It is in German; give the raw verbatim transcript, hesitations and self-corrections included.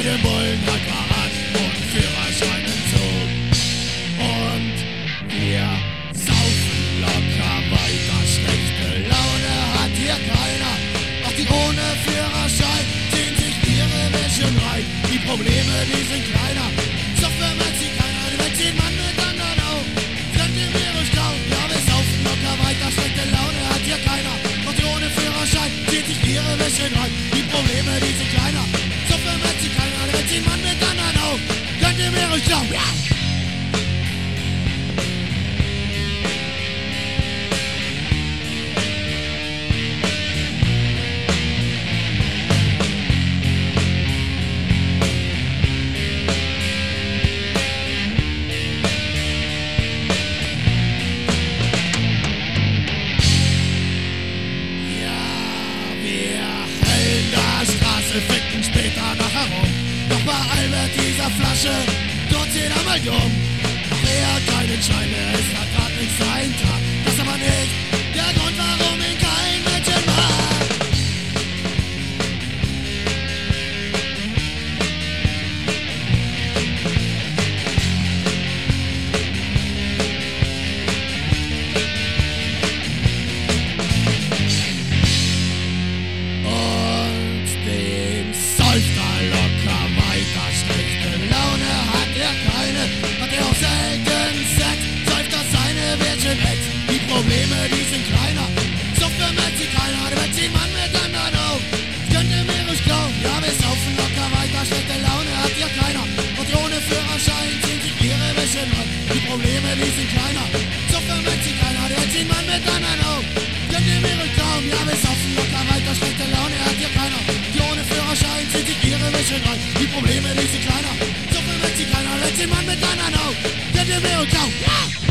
dem Bullen hat Fahrrad und Führerschein zu. Und wir saufen locker weiter, schlechte Laune hat hier keiner. Auch die ohne Führerschein ziehen sich ihre Wäsche rein. Die Probleme, die sind kleiner. Software merkt sie keiner, die Welt zieht man mit anderen auf. Könnt ihr mir ruhig glauben, ja wir saufen locker weiter, schlechte Laune hat hier keiner. Auch die ohne Führerschein ziehen sich ihre Wäsche rein. Die Probleme, die sind kleiner. Software merkt sie keiner, die Welt zieht man mit anderen auf. Könnt ihr mir ruhig glauben, ja! Ficken später nachher rum. Doch bei Albert dieser Flasche tut jeder mal dumm. Doch er hat keinen Schein mehr, es hat grad nichts sein Tag. Das ist aber nicht der Grund, warum ihn kein Mädchen mag. Die Probleme, die sind kleiner. Software merkt sie keiner, die Welt zieht man mit anderen auf. Könnt ihr mir ruhig glauben, ja wir saufen locker weiter, schlechte Laune hat hier keiner. Und die ohne Führerschein ziehen sich ihre Wäsche rein. Die Probleme, die sind kleiner. Software merkt sie keiner, die Welt zieht man mit anderen auf. Könnt ihr mir ruhig glauben, ja wir saufen locker weiter, schlechte Laune hat hier keiner. Die ohne Führerschein ziehen sich ihre Wäsche rein. Die Probleme, die sind kleiner. Software merkt sie keiner, die Welt zieht man mit anderen auf. Könnt ihr mir ruhig glauben, ja!